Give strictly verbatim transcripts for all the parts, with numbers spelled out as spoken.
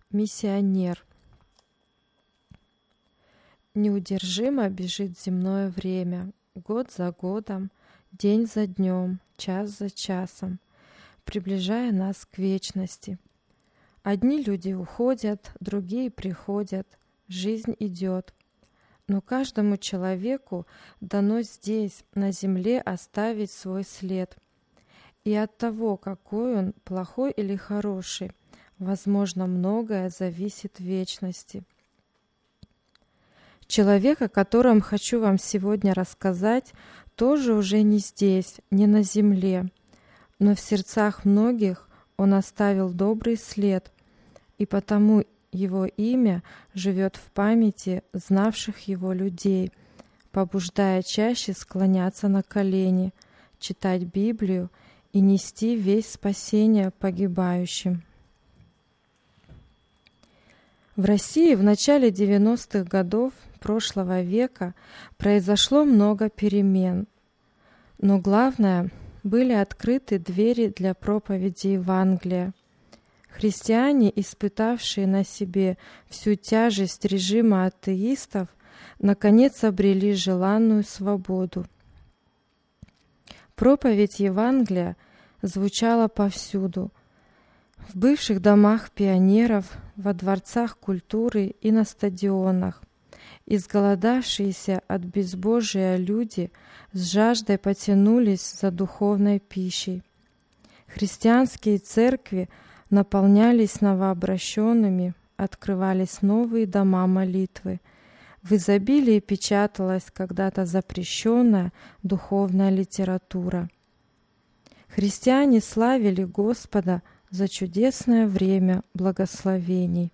Миссионер. Неудержимо бежит земное время, год за годом, день за днем, час за часом, приближая нас к вечности. Одни люди уходят, другие приходят, жизнь идет. Но каждому человеку дано здесь, на земле, оставить свой след. И от того, какой он, плохой или хороший, возможно, многое зависит в вечности. Человек, о котором хочу вам сегодня рассказать, тоже уже не здесь, не на земле, но в сердцах многих он оставил добрый след, и потому его имя живет в памяти знавших его людей, побуждая чаще склоняться на колени, читать Библию и нести весть спасения погибающим. В России в начале девяностых годов прошлого века произошло много перемен, но главное, были открыты двери для проповеди Евангелия. Христиане, испытавшие на себе всю тяжесть режима атеистов, наконец обрели желанную свободу. Проповедь Евангелия звучала повсюду: в бывших домах пионеров, во дворцах культуры и на стадионах. Изголодавшиеся от безбожия люди с жаждой потянулись за духовной пищей. Христианские церкви наполнялись новообращенными, открывались новые дома молитвы. В изобилии печаталась когда-то запрещенная духовная литература. Христиане славили Господа за чудесное время благословений.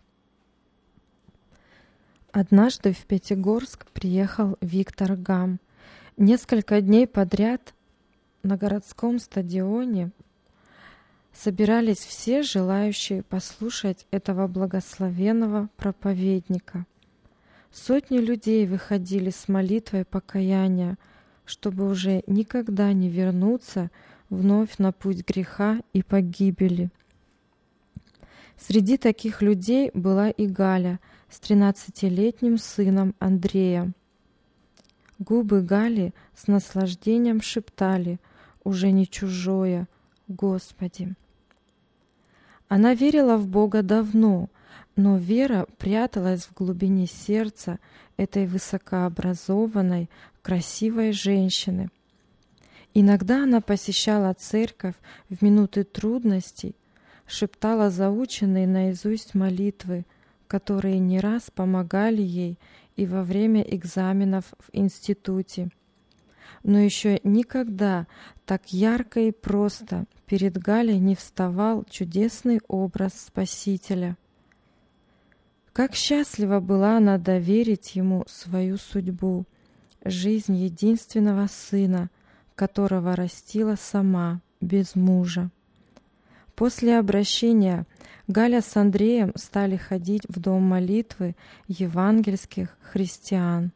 Однажды в Пятигорск приехал Виктор Гам. Несколько дней подряд на городском стадионе собирались все желающие послушать этого благословенного проповедника. Сотни людей выходили с молитвой покаяния, чтобы уже никогда не вернуться вновь на путь греха и погибели. Среди таких людей была и Галя с тринадцатилетним сыном Андреем. Губы Гали с наслаждением шептали, уже не чужое, «Господи». Она верила в Бога давно, но вера пряталась в глубине сердца этой высокообразованной, красивой женщины. Иногда она посещала церковь в минуты трудностей, шептала заученные наизусть молитвы, которые не раз помогали ей и во время экзаменов в институте. Но еще никогда так ярко и просто перед Галей не вставал чудесный образ Спасителя. Как счастлива была она доверить ему свою судьбу, жизнь единственного сына, которого растила сама, без мужа. После обращения Галя с Андреем стали ходить в дом молитвы евангельских христиан.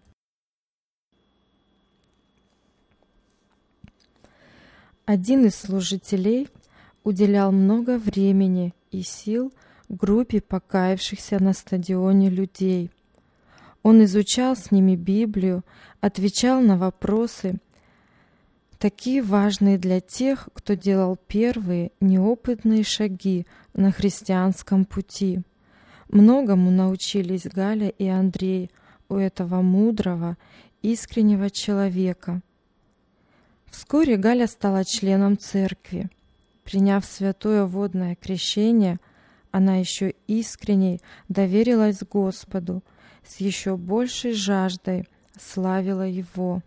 Один из служителей уделял много времени и сил группе покаявшихся на стадионе людей. Он изучал с ними Библию, отвечал на вопросы, такие важные для тех, кто делал первые неопытные шаги на христианском пути. Многому научились Галя и Андрей у этого мудрого, искреннего человека. Вскоре Галя стала членом церкви. Приняв святое водное крещение, она еще искренней доверилась Господу, с еще большей жаждой славила Его.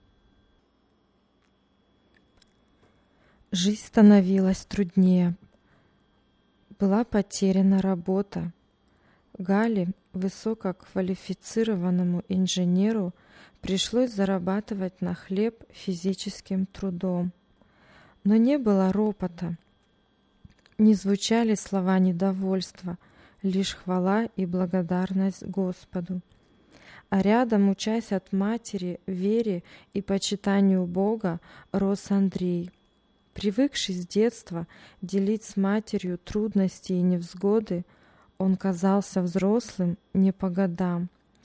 Жизнь становилась труднее. Была потеряна работа. Гале, высококвалифицированному инженеру, пришлось зарабатывать на хлеб физическим трудом. Но не было ропота. Не звучали слова недовольства, лишь хвала и благодарность Господу. А рядом, учась от матери, вере и почитанию Бога, рос Андрей. Привыкший с детства делить с матерью трудности и невзгоды, он казался взрослым не по годам.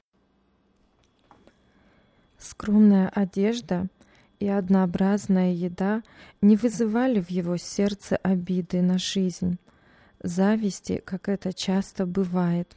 Скромная одежда и однообразная еда не вызывали в его сердце обиды на жизнь, зависти, как это часто бывает.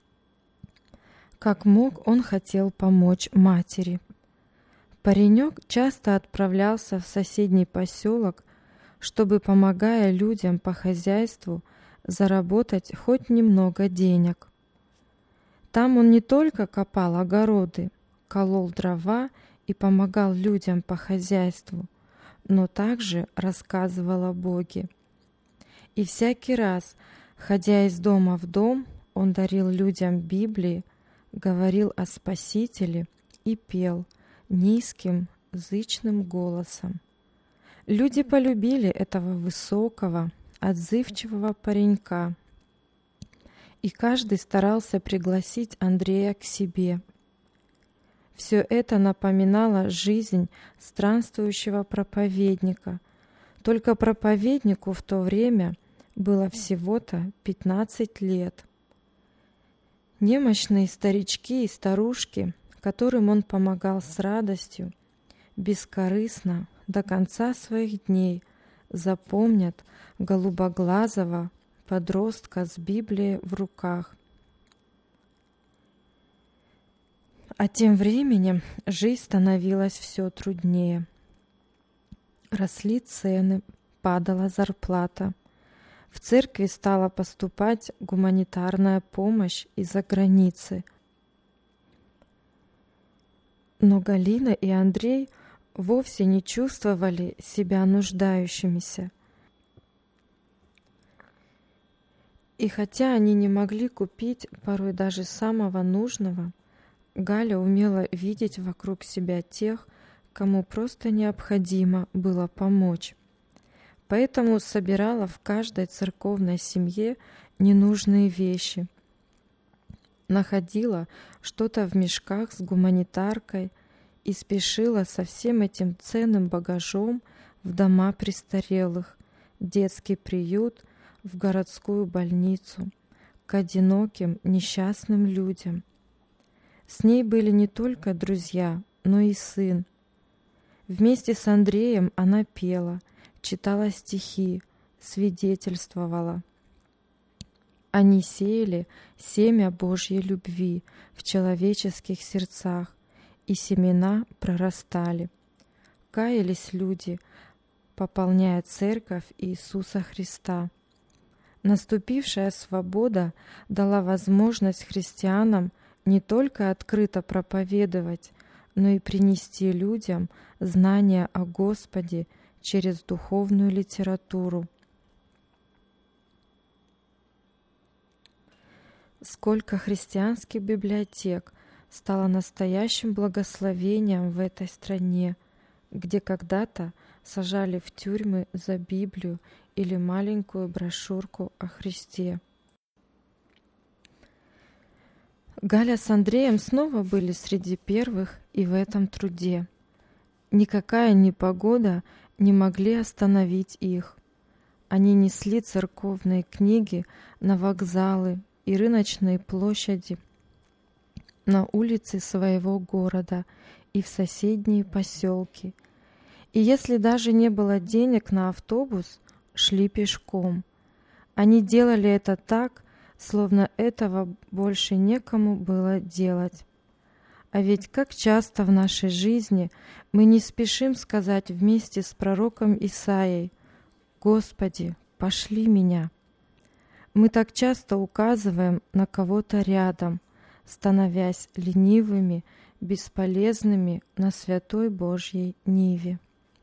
Как мог, он хотел помочь матери. Паренек часто отправлялся в соседний поселок, чтобы, помогая людям по хозяйству, заработать хоть немного денег. Там он не только копал огороды, колол дрова и помогал людям по хозяйству, но также рассказывал о Боге. И всякий раз, ходя из дома в дом, он дарил людям Библии, говорил о Спасителе и пел низким, зычным голосом. Люди полюбили этого высокого, отзывчивого паренька, и каждый старался пригласить Андрея к себе. Все это напоминало жизнь странствующего проповедника, только проповеднику в то время было всего-то пятнадцать лет. Немощные старички и старушки, которым он помогал с радостью, бескорыстно до конца своих дней запомнят голубоглазого подростка с Библией в руках. А тем временем жизнь становилась все труднее. Росли цены, падала зарплата. В церкви стала поступать гуманитарная помощь из-за границы. Но Галина и Андрей вовсе не чувствовали себя нуждающимися. И хотя они не могли купить порой даже самого нужного, Галя умела видеть вокруг себя тех, кому просто необходимо было помочь. Поэтому собирала в каждой церковной семье ненужные вещи. Находила что-то в мешках с гуманитаркой и спешила со всем этим ценным багажом в дома престарелых, детский приют, в городскую больницу, к одиноким, несчастным людям. С ней были не только друзья, но и сын. Вместе с Андреем она пела, читала стихи, свидетельствовала. Они сеяли семя Божьей любви в человеческих сердцах, и семена прорастали. Каялись люди, пополняя церковь Иисуса Христа. Наступившая свобода дала возможность христианам не только открыто проповедовать, но и принести людям знания о Господе через духовную литературу. Сколько христианских библиотек стало настоящим благословением в этой стране, где когда-то сажали в тюрьмы за Библию или маленькую брошюрку о Христе. Галя с Андреем снова были среди первых и в этом труде. Никакая непогода не могли остановить их. Они несли церковные книги на вокзалы и рыночные площади, на улицы своего города и в соседние поселки. И если даже не было денег на автобус, шли пешком. Они делали это так, словно этого больше некому было делать. А ведь как часто в нашей жизни мы не спешим сказать вместе с пророком Исаией: «Господи, пошли меня». Мы так часто указываем на кого-то рядом, становясь ленивыми, бесполезными на святой Божьей ниве.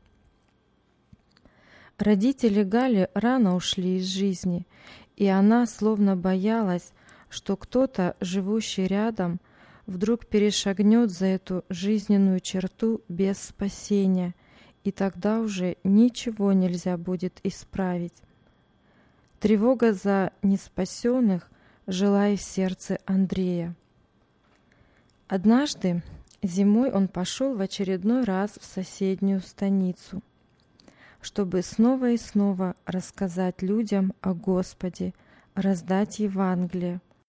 Родители Гали рано ушли из жизни, и она словно боялась, что кто-то, живущий рядом, вдруг перешагнет за эту жизненную черту без спасения, и тогда уже ничего нельзя будет исправить. Тревога за неспасенных жила и в сердце Андрея. Однажды зимой он пошел в очередной раз в соседнюю станицу, чтобы снова и снова рассказать людям о Господе, раздать Евангелие,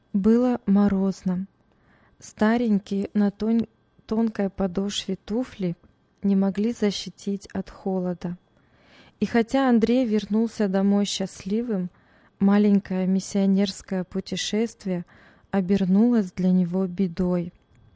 Было морозно. Старенькие на тон- тонкой подошве туфли не могли защитить от холода. И хотя Андрей вернулся домой счастливым, маленькое миссионерское путешествие обернулось для него бедой.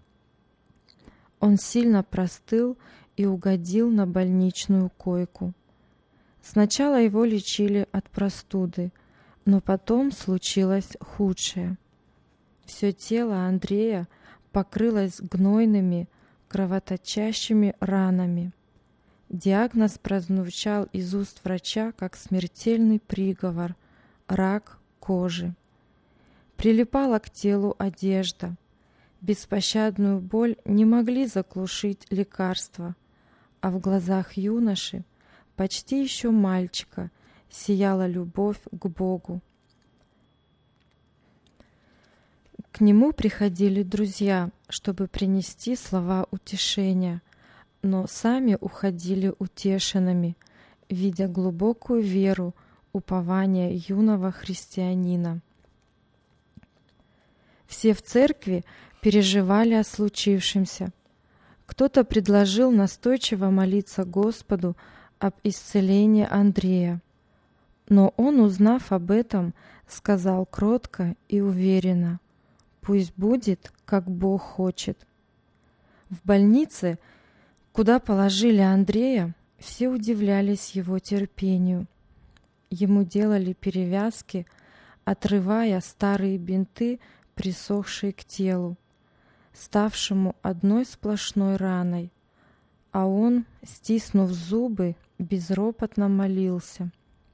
Он сильно простыл и угодил на больничную койку. Сначала его лечили от простуды, но потом случилось худшее. Все тело Андрея покрылось гнойными, кровоточащими ранами. Диагноз прозвучал из уст врача как смертельный приговор – рак кожи. Прилипала к телу одежда. Беспощадную боль не могли заглушить лекарства, а в глазах юноши, почти еще мальчика, сияла любовь к Богу. К нему приходили друзья, чтобы принести слова утешения, но сами уходили утешенными, видя глубокую веру, упование юного христианина. Все в церкви переживали о случившемся. Кто-то предложил настойчиво молиться Господу об исцелении Андрея, но он, узнав об этом, сказал кротко и уверенно: «Пусть будет, как Бог хочет». В больнице, куда положили Андрея, все удивлялись его терпению. Ему делали перевязки, отрывая старые бинты, присохшие к телу, ставшему одной сплошной раной, а он, стиснув зубы, безропотно молился.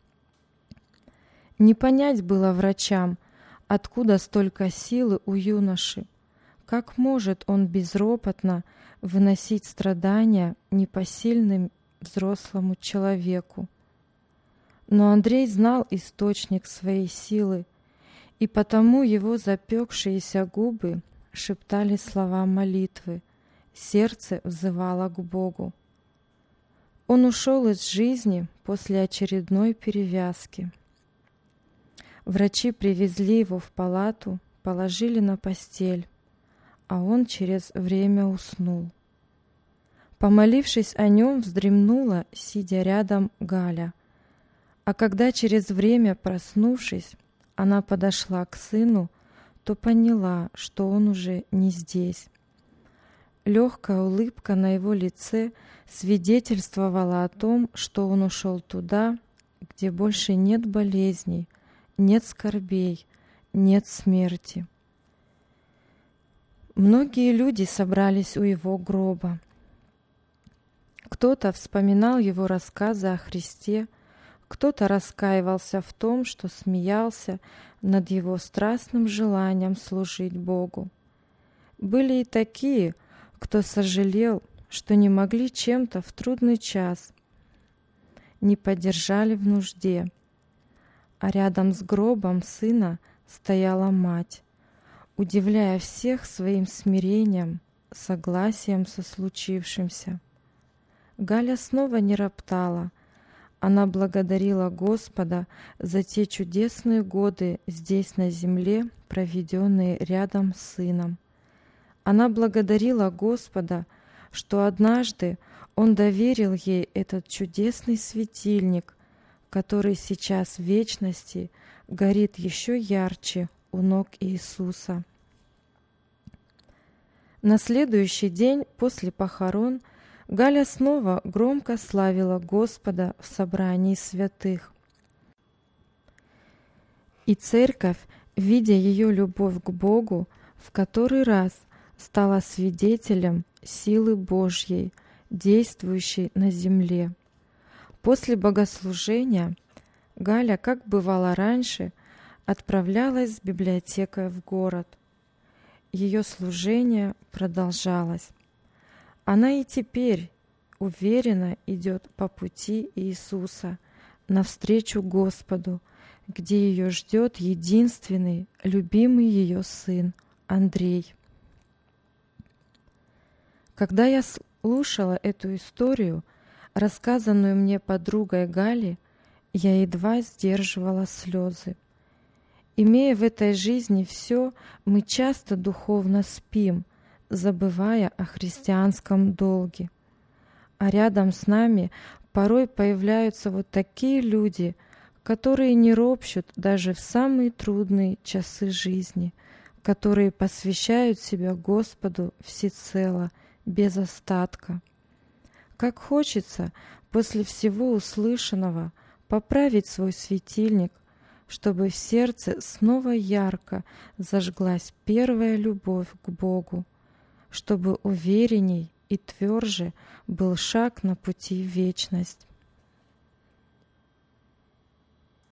Не понять было врачам, откуда столько силы у юноши, как может он безропотно выносить страдания непосильным взрослому человеку. Но Андрей знал источник своей силы, и потому его запекшиеся губы шептали слова молитвы, сердце взывало к Богу. Он ушел из жизни после очередной перевязки. Врачи привезли его в палату, положили на постель, а он через время уснул. Помолившись о нем, вздремнула, сидя рядом, Галя. А когда через время, проснувшись, она подошла к сыну, то поняла, что он уже не здесь. Легкая улыбка на его лице свидетельствовала о том, что он ушел туда, где больше нет болезней, нет скорбей, нет смерти. Многие люди собрались у его гроба. Кто-то вспоминал его рассказы о Христе, кто-то раскаивался в том, что смеялся над его страстным желанием служить Богу. Были и такие, кто сожалел, что не могли чем-то в трудный час, не поддержали в нужде. А рядом с гробом сына стояла мать, удивляя всех своим смирением, согласием со случившимся. Галя снова не роптала. Она благодарила Господа за те чудесные годы здесь на земле, проведенные рядом с сыном. Она благодарила Господа, что однажды Он доверил ей этот чудесный светильник, который сейчас в вечности горит еще ярче у ног Иисуса. На следующий день после похорон Галя снова громко славила Господа в собрании святых. И церковь, видя ее любовь к Богу, в который раз стала свидетелем силы Божьей, действующей на земле. После богослужения Галя, как бывало раньше, отправлялась с библиотекой в город. Ее служение продолжалось. Она и теперь уверенно идет по пути Иисуса навстречу Господу, где ее ждет единственный, любимый ее сын Андрей. Когда я слушала эту историю, рассказанную мне подругой Гали, я едва сдерживала слезы. Имея в этой жизни все, мы часто духовно спим, забывая о христианском долге. А рядом с нами порой появляются вот такие люди, которые не ропщут даже в самые трудные часы жизни, которые посвящают себя Господу всецело, без остатка. Как хочется после всего услышанного поправить свой светильник, чтобы в сердце снова ярко зажглась первая любовь к Богу, чтобы уверенней и тверже был шаг на пути в вечность.